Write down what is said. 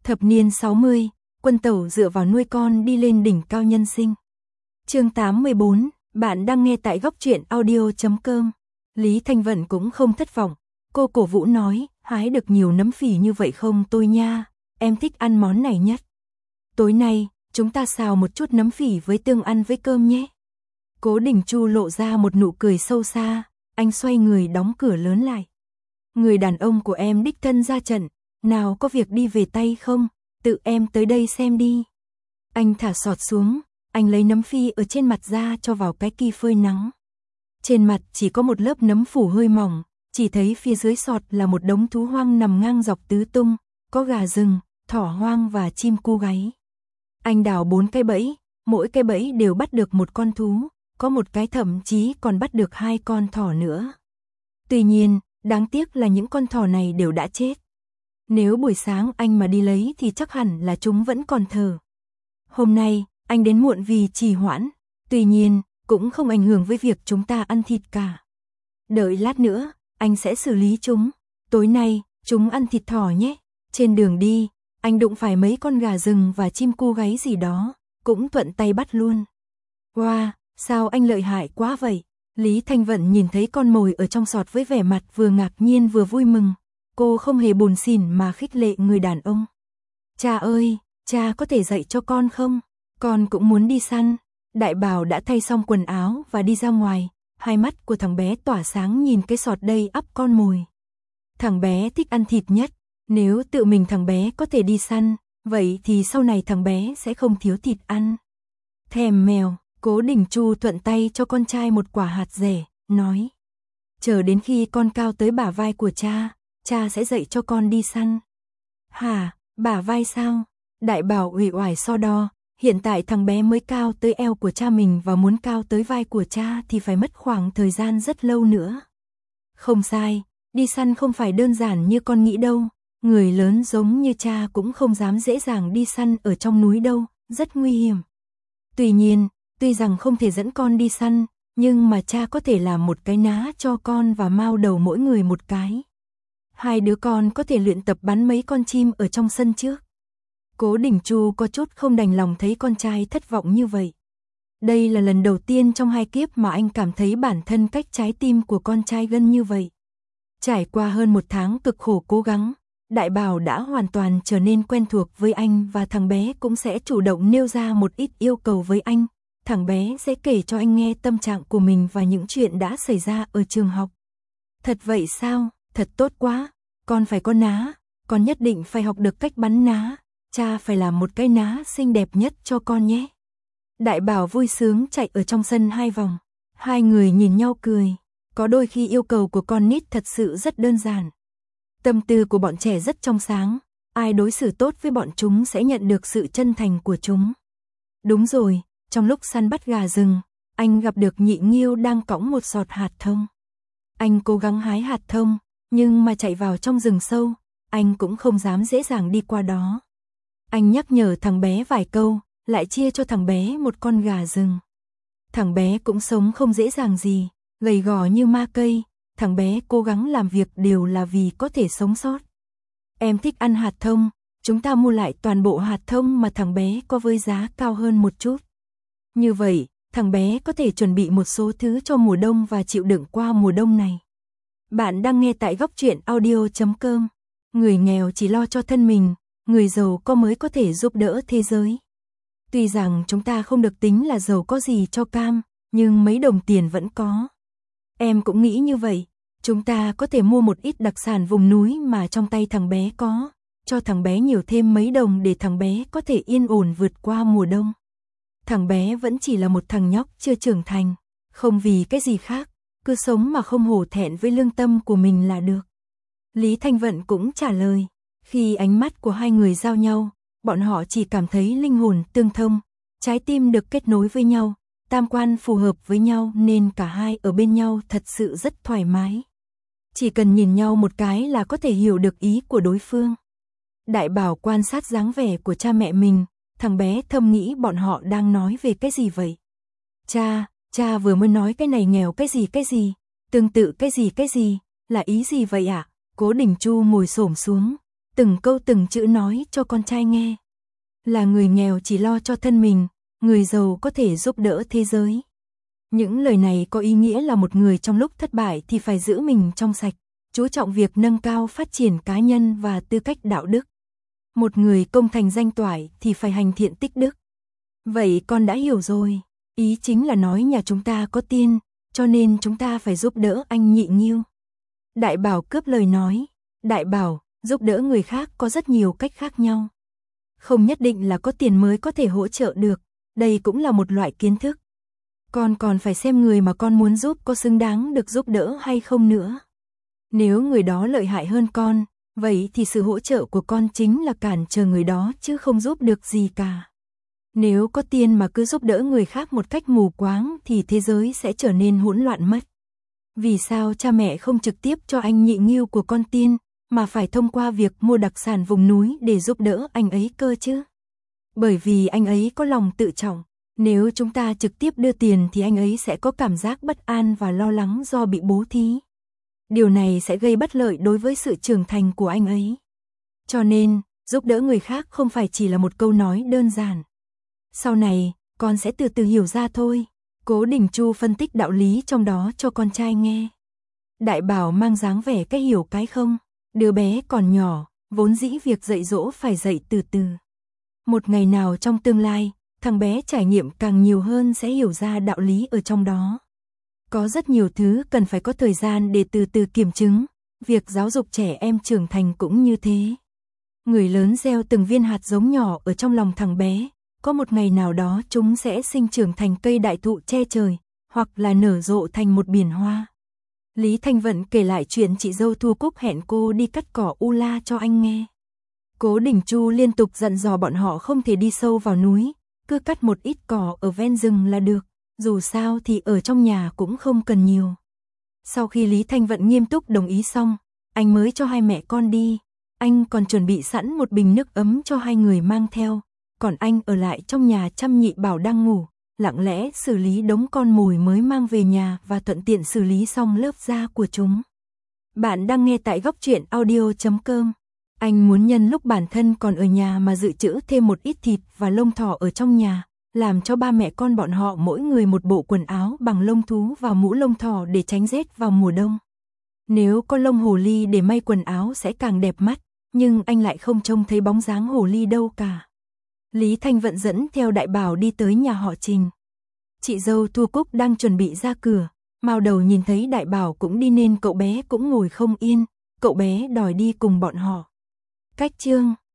Thập niên 60, Quân Tẩu dựa vào nuôi con đi lên đỉnh cao nhân sinh. Chương 814, bạn đang nghe tại góc truyện audio.com. Lý Thanh Vận cũng không thất vọng, cô cổ vũ nói, hái được nhiều nấm phỉ như vậy không tôi nha, em thích ăn món này nhất. Tối nay, chúng ta xào một chút nấm phỉ với tương ăn với cơm nhé. Cố Đình Chu lộ ra một nụ cười sâu xa, anh xoay người đóng cửa lớn lại. Người đàn ông của em đích thân ra trận, nào có việc đi về tay không, tự em tới đây xem đi. Anh thả sọt xuống, anh lấy nấm phi ở trên mặt ra cho vào cái ki phơi nắng. Trên mặt chỉ có một lớp nấm phủ hơi mỏng, chỉ thấy phía dưới sọt là một đống thú hoang nằm ngang dọc tứ tung, có gà rừng, thỏ hoang và chim cu gáy. Anh đào 4 cái bẫy, mỗi cái bẫy đều bắt được một con thú, có một cái thậm chí còn bắt được 2 con thỏ nữa. Tuy nhiên, đáng tiếc là những con thỏ này đều đã chết. Nếu buổi sáng anh mà đi lấy thì chắc hẳn là chúng vẫn còn thở. Hôm nay, anh đến muộn vì trì hoãn, tuy nhiên, cũng không ảnh hưởng với việc chúng ta ăn thịt cả. Đợi lát nữa, anh sẽ xử lý chúng. Tối nay, chúng ăn thịt thỏ nhé. Trên đường đi, anh đụng phải mấy con gà rừng và chim cu gáy gì đó, cũng thuận tay bắt luôn. Wow, sao anh lợi hại quá vậy? Lý Thanh Vận nhìn thấy con mồi ở trong sọt với vẻ mặt vừa ngạc nhiên vừa vui mừng. Cô không hề buồn xỉn mà khích lệ người đàn ông. Cha ơi, cha có thể dạy cho con không? Con cũng muốn đi săn. Đại Bảo đã thay xong quần áo và đi ra ngoài. Hai mắt của thằng bé tỏa sáng nhìn cái sọt đầy ắp con mồi. Thằng bé thích ăn thịt nhất. Nếu tự mình thằng bé có thể đi săn, vậy thì sau này thằng bé sẽ không thiếu thịt ăn. Thèm mèo, Cố Đình Chu thuận tay cho con trai một quả hạt dẻ, nói. Chờ đến khi con cao tới bả vai của cha, cha sẽ dạy cho con đi săn. Hả, bả vai sao? Đại Bảo uể oải so đo, hiện tại thằng bé mới cao tới eo của cha mình và muốn cao tới vai của cha thì phải mất khoảng thời gian rất lâu nữa. Không sai, đi săn không phải đơn giản như con nghĩ đâu, người lớn giống như cha cũng không dám dễ dàng đi săn ở trong núi đâu, rất nguy hiểm. Tuy nhiên, tuy rằng không thể dẫn con đi săn, nhưng mà cha có thể làm một cái ná cho con và mao đầu mỗi người một cái. Hai đứa con có thể luyện tập bắn mấy con chim ở trong sân trước. Cố Đình Chu có chút không đành lòng thấy con trai thất vọng như vậy. Đây là lần đầu tiên trong 2 kiếp mà anh cảm thấy bản thân cách trái tim của con trai gân như vậy. Trải qua hơn 1 tháng cực khổ cố gắng, Đại Bảo đã hoàn toàn trở nên quen thuộc với anh và thằng bé cũng sẽ chủ động nêu ra một ít yêu cầu với anh. Thằng bé sẽ kể cho anh nghe tâm trạng của mình và những chuyện đã xảy ra ở trường học. Thật vậy sao? Thật tốt quá. Con phải có ná. Con nhất định phải học được cách bắn ná. Cha phải làm một cái ná xinh đẹp nhất cho con nhé. Đại Bảo vui sướng chạy ở trong sân 2 vòng. Hai người nhìn nhau cười. Có đôi khi yêu cầu của con nít thật sự rất đơn giản. Tâm tư của bọn trẻ rất trong sáng. Ai đối xử tốt với bọn chúng sẽ nhận được sự chân thành của chúng. Đúng rồi. Trong lúc săn bắt gà rừng, anh gặp được Nhị Nghiêu đang cõng một sọt hạt thông. Anh cố gắng hái hạt thông, nhưng mà chạy vào trong rừng sâu, anh cũng không dám dễ dàng đi qua đó. Anh nhắc nhở thằng bé vài câu, lại chia cho thằng bé một con gà rừng. Thằng bé cũng sống không dễ dàng gì, gầy gò như ma cây, thằng bé cố gắng làm việc đều là vì có thể sống sót. Em thích ăn hạt thông, chúng ta mua lại toàn bộ hạt thông mà thằng bé có với giá cao hơn một chút. Như vậy, thằng bé có thể chuẩn bị một số thứ cho mùa đông và chịu đựng qua mùa đông này. Bạn đang nghe tại góc truyện audio.com. Người nghèo chỉ lo cho thân mình, người giàu có mới có thể giúp đỡ thế giới. Tuy rằng chúng ta không được tính là giàu có gì cho cam, nhưng mấy đồng tiền vẫn có. Em cũng nghĩ như vậy, chúng ta có thể mua một ít đặc sản vùng núi mà trong tay thằng bé có, cho thằng bé nhiều thêm mấy đồng để thằng bé có thể yên ổn vượt qua mùa đông. Thằng bé vẫn chỉ là một thằng nhóc chưa trưởng thành, không vì cái gì khác, cứ sống mà không hổ thẹn với lương tâm của mình là được. Lý Thanh Vận cũng trả lời, khi ánh mắt của hai người giao nhau, bọn họ chỉ cảm thấy linh hồn tương thông, trái tim được kết nối với nhau, tam quan phù hợp với nhau nên cả hai ở bên nhau thật sự rất thoải mái. Chỉ cần nhìn nhau một cái là có thể hiểu được ý của đối phương. Đại Bảo quan sát dáng vẻ của cha mẹ mình. Thằng bé thầm nghĩ bọn họ đang nói về cái gì vậy? Cha vừa mới nói cái này nghèo cái gì, tương tự cái gì, là ý gì vậy ạ? Cố Đình Chu ngồi xổm xuống, từng câu từng chữ nói cho con trai nghe. Là người nghèo chỉ lo cho thân mình, người giàu có thể giúp đỡ thế giới. Những lời này có ý nghĩa là một người trong lúc thất bại thì phải giữ mình trong sạch, chú trọng việc nâng cao phát triển cá nhân và tư cách đạo đức. Một người công thành danh toại thì phải hành thiện tích đức. Vậy con đã hiểu rồi, ý chính là nói nhà chúng ta có tiền, cho nên chúng ta phải giúp đỡ anh Nhị Nghiêu. Đại Bảo cướp lời nói, Đại Bảo, giúp đỡ người khác có rất nhiều cách khác nhau. Không nhất định là có tiền mới có thể hỗ trợ được, đây cũng là một loại kiến thức. Con còn phải xem người mà con muốn giúp có xứng đáng được giúp đỡ hay không nữa. Nếu người đó lợi hại hơn con, vậy thì sự hỗ trợ của con chính là cản trở người đó chứ không giúp được gì cả. Nếu có tiền mà cứ giúp đỡ người khác một cách mù quáng thì thế giới sẽ trở nên hỗn loạn mất. Vì sao cha mẹ không trực tiếp cho anh Nhị Nghiêu của con tiền, mà phải thông qua việc mua đặc sản vùng núi để giúp đỡ anh ấy cơ chứ? Bởi vì anh ấy có lòng tự trọng. Nếu chúng ta trực tiếp đưa tiền thì anh ấy sẽ có cảm giác bất an và lo lắng do bị bố thí. Điều này sẽ gây bất lợi đối với sự trưởng thành của anh ấy. Cho nên, giúp đỡ người khác không phải chỉ là một câu nói đơn giản. Sau này, con sẽ từ từ hiểu ra thôi. Cố Đình Chu phân tích đạo lý trong đó cho con trai nghe. Đại Bảo mang dáng vẻ cái hiểu cái không. Đứa bé còn nhỏ, vốn dĩ việc dạy dỗ phải dạy từ từ. Một ngày nào trong tương lai, thằng bé trải nghiệm càng nhiều hơn sẽ hiểu ra đạo lý ở trong đó. Có rất nhiều thứ cần phải có thời gian để từ từ kiểm chứng, việc giáo dục trẻ em trưởng thành cũng như thế. Người lớn gieo từng viên hạt giống nhỏ ở trong lòng thằng bé, có một ngày nào đó chúng sẽ sinh trưởng thành cây đại thụ che trời, hoặc là nở rộ thành một biển hoa. Lý Thanh Vận kể lại chuyện chị dâu Thu Cúc hẹn cô đi cắt cỏ U La cho anh nghe. Cố Đình Chu liên tục dặn dò bọn họ không thể đi sâu vào núi, cứ cắt một ít cỏ ở ven rừng là được, dù sao thì ở trong nhà cũng không cần nhiều. Sau khi Lý Thanh Vận nghiêm túc đồng ý xong, anh mới cho hai mẹ con đi. Anh còn chuẩn bị sẵn một bình nước ấm cho hai người mang theo, còn anh ở lại trong nhà chăm Nhị Bảo đang ngủ, lặng lẽ xử lý đống con mồi mới mang về nhà và thuận tiện xử lý xong lớp da của chúng. Bạn đang nghe tại Góc Truyện Audio.com. Anh muốn nhân lúc bản thân còn ở nhà mà dự trữ thêm một ít thịt và lông thỏ ở trong nhà, làm cho ba mẹ con bọn họ mỗi người một bộ quần áo bằng lông thú và mũ lông thỏ để tránh rét vào mùa đông. Nếu có lông hồ ly để may quần áo sẽ càng đẹp mắt, nhưng anh lại không trông thấy bóng dáng hồ ly đâu cả. Lý Thanh Vận dẫn theo Đại Bảo đi tới nhà họ Trình. Chị dâu Thu Cúc đang chuẩn bị ra cửa, mao đầu nhìn thấy Đại Bảo cũng đi nên cậu bé cũng ngồi không yên, cậu bé đòi đi cùng bọn họ. Cách chương